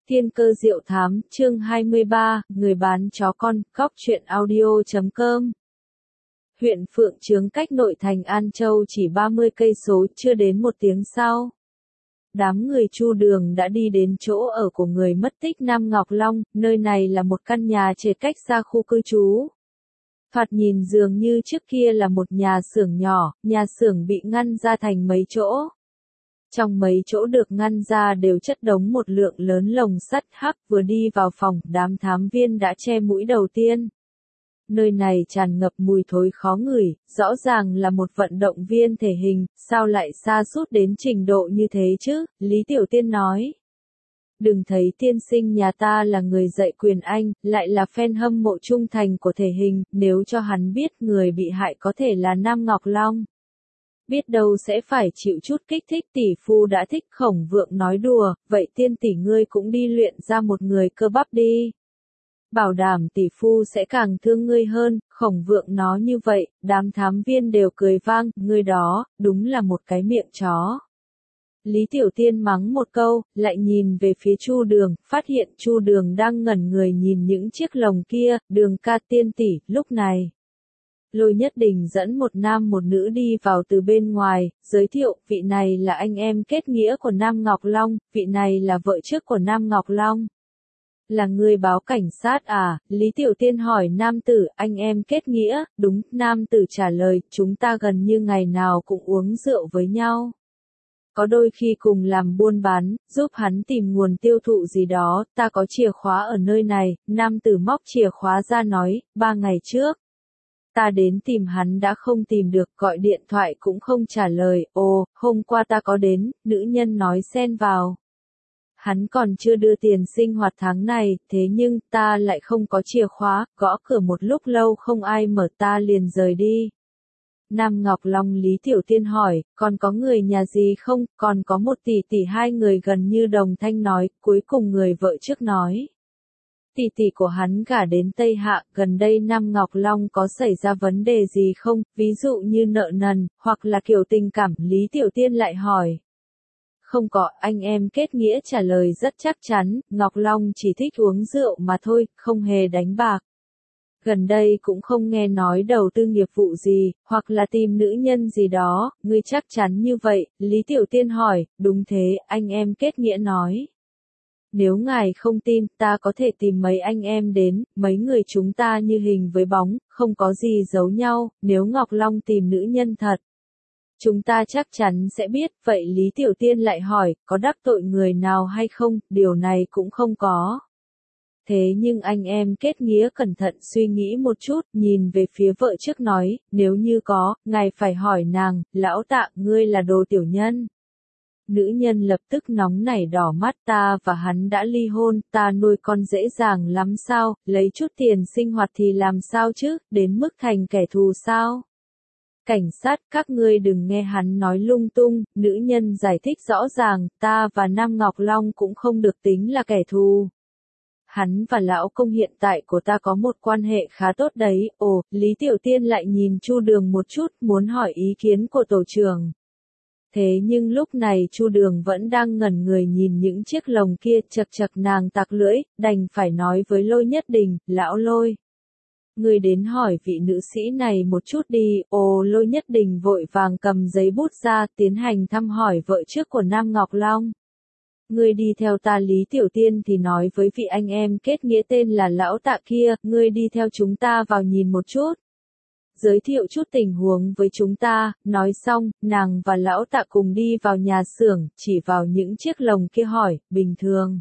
Tiên cơ diệu thám, chương 23, người bán chó con, góc truyện audio.com. Huyện Phượng Chướng cách nội thành An Châu chỉ 30 cây số, chưa đến một tiếng sau. Đám người Chu Đường đã đi đến chỗ ở của người mất tích Nam Ngọc Long, nơi này là một căn nhà trệt cách xa khu cư trú. Thoạt nhìn dường như trước kia là một nhà xưởng nhỏ, nhà xưởng bị ngăn ra thành mấy chỗ. Trong mấy chỗ được ngăn ra đều chất đống một lượng lớn lồng sắt hắc. Vừa đi vào phòng, đám thám viên đã che mũi đầu tiên. Nơi này tràn ngập mùi thối khó ngửi, rõ ràng là một vận động viên thể hình, sao lại sa sút đến trình độ như thế chứ, Lý Tiểu Tiên nói. Đừng thấy tiên sinh nhà ta là người dạy quyền Anh, lại là fan hâm mộ trung thành của thể hình, nếu cho hắn biết người bị hại có thể là Nam Ngọc Long. Biết đâu sẽ phải chịu chút kích thích. Tỷ phu đã thích. Khổng Vượng nói đùa, vậy tiên tỷ ngươi cũng đi luyện ra một người cơ bắp đi. Bảo đảm tỷ phu sẽ càng thương ngươi hơn. Khổng Vượng nói như vậy, đám thám viên đều cười vang, ngươi đó, đúng là một cái miệng chó. Lý Tiểu Tiên mắng một câu, lại nhìn về phía Chu Đường, phát hiện Chu Đường đang ngẩn người nhìn những chiếc lồng kia. Đường ca tiên tỷ. Lúc này Lôi Nhất Đình dẫn một nam một nữ đi vào từ bên ngoài, giới thiệu, vị này là anh em kết nghĩa của Nam Ngọc Long, vị này là vợ trước của Nam Ngọc Long. Là người báo cảnh sát à? Lý Tiểu Tiên hỏi nam tử, anh em kết nghĩa, đúng, nam tử trả lời, chúng ta gần như ngày nào cũng uống rượu với nhau. Có đôi khi cùng làm buôn bán, giúp hắn tìm nguồn tiêu thụ gì đó, ta có chìa khóa ở nơi này. Nam tử móc chìa khóa ra nói, 3 ngày trước. Ta đến tìm hắn đã không tìm được, gọi điện thoại cũng không trả lời, ồ, hôm qua ta có đến, nữ nhân nói xen vào. Hắn còn chưa đưa tiền sinh hoạt tháng này, thế nhưng, ta lại không có chìa khóa, gõ cửa một lúc lâu không ai mở ta liền rời đi. Nam Ngọc Long. Lý Tiểu Tiên hỏi, còn có người nhà gì không, còn có một tỷ tỷ. Hai người gần như đồng thanh nói, cuối cùng người vợ trước nói. Tỷ tỷ của hắn gả đến Tây Hạ, gần đây Nam Ngọc Long có xảy ra vấn đề gì không, ví dụ như nợ nần, hoặc là kiểu tình cảm. Lý Tiểu Tiên lại hỏi. Không có, anh em kết nghĩa trả lời rất chắc chắn, Ngọc Long chỉ thích uống rượu mà thôi, không hề đánh bạc. Gần đây cũng không nghe nói đầu tư nghiệp vụ gì, hoặc là tìm nữ nhân gì đó, ngươi chắc chắn như vậy. Lý Tiểu Tiên hỏi, đúng thế, anh em kết nghĩa nói. Nếu ngài không tin, ta có thể tìm mấy anh em đến, mấy người chúng ta như hình với bóng, không có gì giấu nhau, nếu Ngọc Long tìm nữ nhân thật. Chúng ta chắc chắn sẽ biết, vậy Lý Tiểu Tiên lại hỏi, có đắc tội người nào hay không, điều này cũng không có. Thế nhưng anh em kết nghĩa cẩn thận suy nghĩ một chút, nhìn về phía vợ trước nói, nếu như có, ngài phải hỏi nàng, lão Tạ, ngươi là đồ tiểu nhân. Nữ nhân lập tức nóng nảy đỏ mắt, ta và hắn đã ly hôn, ta nuôi con dễ dàng lắm sao, lấy chút tiền sinh hoạt thì làm sao chứ, đến mức thành kẻ thù sao? Cảnh sát, các ngươi đừng nghe hắn nói lung tung. Nữ nhân giải thích rõ ràng, ta và Nam Ngọc Long cũng không được tính là kẻ thù. Hắn và lão công hiện tại của ta có một quan hệ khá tốt đấy. Ồ, Lý Tiểu Tiên lại nhìn Chu Đường một chút, muốn hỏi ý kiến của tổ trưởng. Thế nhưng lúc này Chu Đường vẫn đang ngẩn người nhìn những chiếc lồng kia, chật chật nàng tặc lưỡi, đành phải nói với Lôi Nhất Đình, lão Lôi. Người đến hỏi vị nữ sĩ này một chút đi. Ồ, Lôi Nhất Đình vội vàng cầm giấy bút ra, tiến hành thăm hỏi vợ trước của Nam Ngọc Long. Ngươi đi theo ta. Lý Tiểu Tiên thì nói với vị anh em kết nghĩa tên là lão Tạ kia, ngươi đi theo chúng ta vào nhìn một chút. Giới thiệu chút tình huống với chúng ta. Nói xong, nàng và lão Tạ cùng đi vào nhà xưởng, chỉ vào những chiếc lồng kia hỏi, bình thường.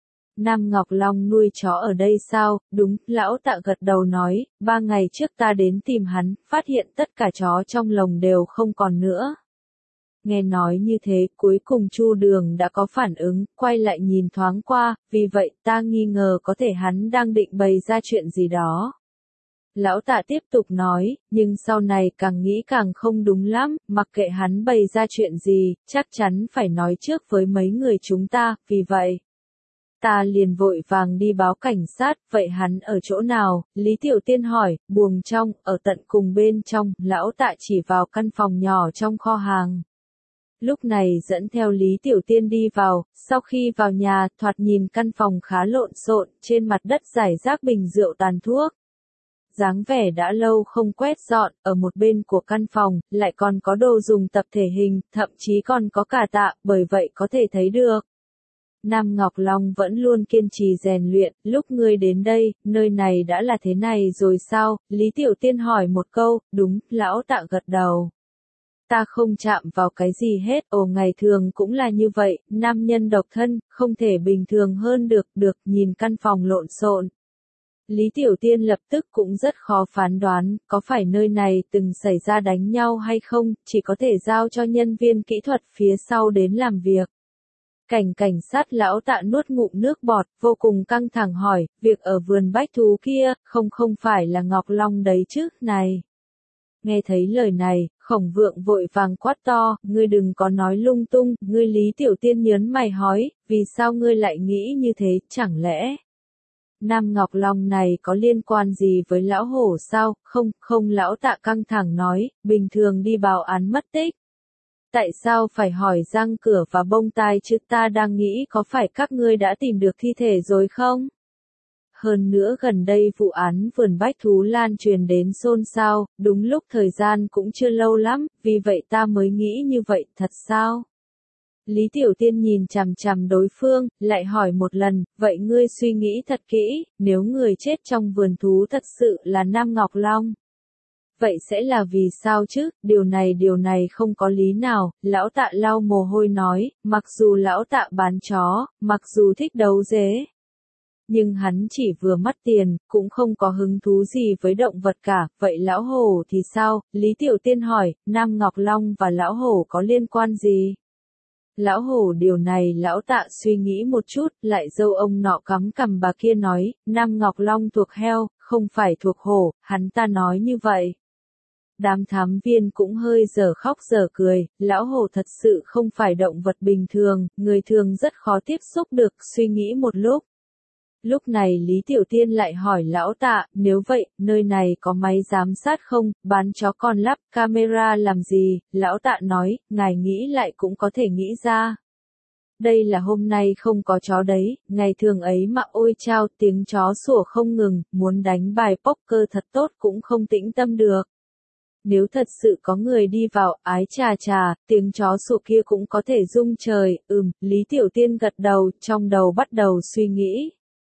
Nam Ngọc Long nuôi chó ở đây sao? Đúng, lão Tạ gật đầu nói, 3 ngày trước ta đến tìm hắn, phát hiện tất cả chó trong lồng đều không còn nữa. Nghe nói như thế, cuối cùng Chu Đường đã có phản ứng, quay lại nhìn thoáng qua, vì vậy ta nghi ngờ có thể hắn đang định bày ra chuyện gì đó. Lão Tạ tiếp tục nói, nhưng sau này càng nghĩ càng không đúng lắm, mặc kệ hắn bày ra chuyện gì, chắc chắn phải nói trước với mấy người chúng ta, vì vậy. Ta liền vội vàng đi báo cảnh sát, vậy hắn ở chỗ nào? Lý Tiểu Tiên hỏi, buồng trong, ở tận cùng bên trong. Lão Tạ chỉ vào căn phòng nhỏ trong kho hàng. Lúc này dẫn theo Lý Tiểu Tiên đi vào, sau khi vào nhà, thoạt nhìn căn phòng khá lộn xộn, trên mặt đất rải rác bình rượu tàn thuốc. Dáng vẻ đã lâu không quét dọn, ở một bên của căn phòng, lại còn có đồ dùng tập thể hình, thậm chí còn có cả tạ, bởi vậy có thể thấy được. Nam Ngọc Long vẫn luôn kiên trì rèn luyện, lúc ngươi đến đây, nơi này đã là thế này rồi sao? Lý Tiểu Tiên hỏi một câu, đúng, lão tạ gật đầu. Ta không chạm vào cái gì hết, ngày thường cũng là như vậy, nam nhân độc thân, không thể bình thường hơn được, nhìn căn phòng lộn xộn. Lý Tiểu Tiên lập tức cũng rất khó phán đoán, có phải nơi này từng xảy ra đánh nhau hay không, chỉ có thể giao cho nhân viên kỹ thuật phía sau đến làm việc. Cảnh sát lão tạ nuốt ngụm nước bọt, vô cùng căng thẳng hỏi, việc ở vườn bách thú kia, không phải là Ngọc Long đấy chứ, này. Nghe thấy lời này, Khổng Vượng vội vàng quát to, ngươi đừng có nói lung tung, ngươi Lý Tiểu Tiên nhớn mày hỏi, vì sao ngươi lại nghĩ như thế, chẳng lẽ Nam Ngọc Long này có liên quan gì với lão hổ sao? Không lão tạ căng thẳng nói, bình thường đi báo án mất tích. Tại sao phải hỏi răng cửa và bông tai chứ, ta đang nghĩ có phải các ngươi đã tìm được thi thể rồi không? Hơn nữa gần đây vụ án vườn bách thú lan truyền đến xôn xao, đúng lúc thời gian cũng chưa lâu lắm, vì vậy ta mới nghĩ như vậy, thật sao? Lý Tiểu Tiên nhìn chằm chằm đối phương, lại hỏi một lần, vậy ngươi suy nghĩ thật kỹ, nếu người chết trong vườn thú thật sự là Nam Ngọc Long. Vậy sẽ là vì sao chứ, điều này không có lý nào, lão tạ lau mồ hôi nói, mặc dù lão tạ bán chó, mặc dù thích đấu dế. Nhưng hắn chỉ vừa mắt tiền, cũng không có hứng thú gì với động vật cả, vậy lão hổ thì sao? Lý Tiểu Tiên hỏi, Nam Ngọc Long và lão hổ có liên quan gì? Lão hổ điều này lão tạ suy nghĩ một chút, lại dâu ông nọ cắm cằm bà kia nói, Nam Ngọc Long thuộc heo, không phải thuộc hổ, hắn ta nói như vậy. Đám thám viên cũng hơi dở khóc dở cười, lão hổ thật sự không phải động vật bình thường, người thường rất khó tiếp xúc được, suy nghĩ một lúc. Lúc này Lý Tiểu Tiên lại hỏi lão tạ, nếu vậy, nơi này có máy giám sát không, bán chó con lắp camera làm gì, lão tạ nói, ngài nghĩ lại cũng có thể nghĩ ra. Đây là hôm nay không có chó đấy, ngày thường ấy mà ôi chao, tiếng chó sủa không ngừng, muốn đánh bài poker thật tốt cũng không tĩnh tâm được. Nếu thật sự có người đi vào, ái chà, tiếng chó sủa kia cũng có thể rung trời, Lý Tiểu Tiên gật đầu, trong đầu bắt đầu suy nghĩ.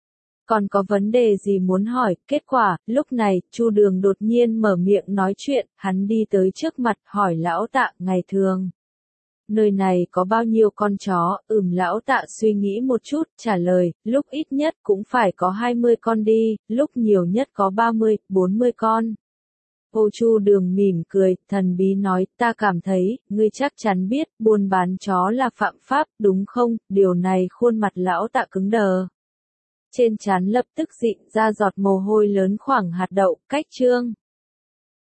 Còn có vấn đề gì muốn hỏi, kết quả, lúc này, Chu Đường đột nhiên mở miệng nói chuyện, hắn đi tới trước mặt, hỏi lão tạ, ngày thường. Nơi này có bao nhiêu con chó, lão tạ suy nghĩ một chút, trả lời, lúc ít nhất cũng phải có 20 con đi, lúc nhiều nhất có 30, 40 con. Chu Đường mỉm cười, thần bí nói, ta cảm thấy, ngươi chắc chắn biết, buôn bán chó là phạm pháp, đúng không? Điều này khuôn mặt lão tạ cứng đờ. Trên trán lập tức dịn ra giọt mồ hôi lớn khoảng hạt đậu, cách chương.